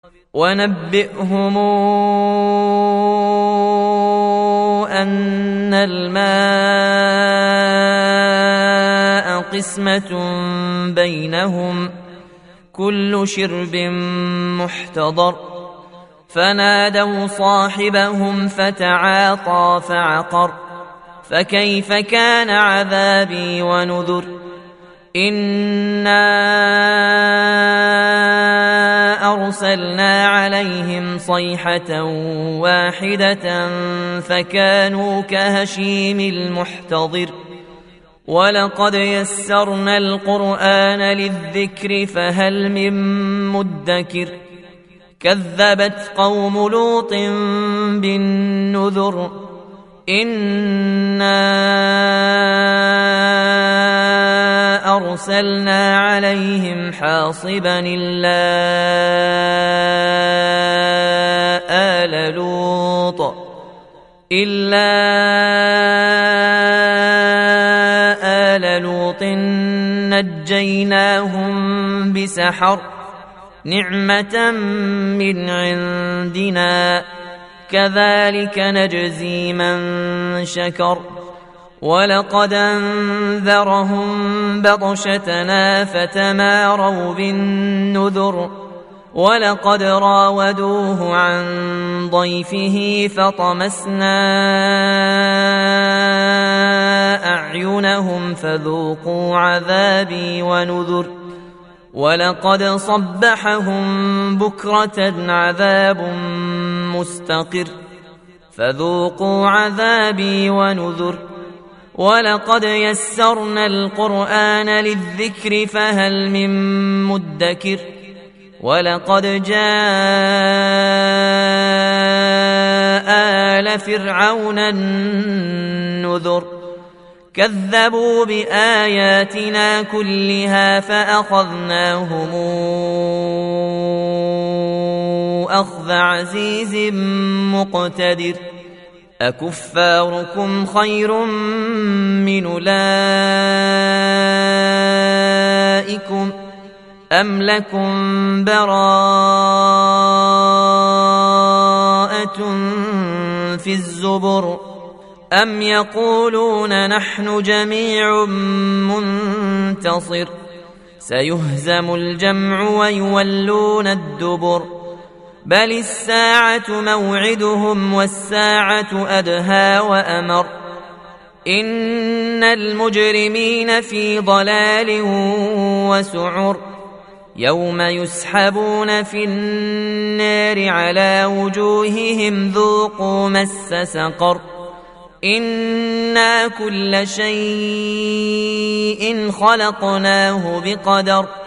ونبئهم أن الماء قسمة بينهم كل شرب محتضر فنادوا صاحبهم فتعاطى فعقر فكيف كان عذابي ونذر إنا أرسلنا عليهم صيحة واحدة فكانوا كهشيم المحتضر ولقد يسرنا القرآن للذكر فهل من مدكر كذبت قوم لوط بالنذر إنا أرسلنا عليهم حاصبا إلا آل لوط نجيناهم بسحر نعمة من عندنا كذلك نجزي من شكر ولقد أنذرهم بطشتنا فتماروا بالنذر ولقد راودوه عن ضيفه فطمسنا أعينهم فذوقوا عذابي ونذر ولقد صبحهم بكرة عذاب مستقر فذوقوا عذابي ونذر ولقد يسرنا القرآن للذكر فهل من مدكر ولقد جاء آل فرعون النذر كذبوا بآياتنا كلها فأخذناهم أخذ عزيز مقتدر أكفاركم خير من أولئكم أم لكم براءة في الزبر أم يقولون نحن جميع منتصر سيهزم الجمع ويولون الدبر بل الساعة موعدهم والساعة أدهى وأمر إن المجرمين في ضلال وسعر يوم يسحبون في النار على وجوههم ذوقوا مس سقر إنا كل شيء خلقناه بقدر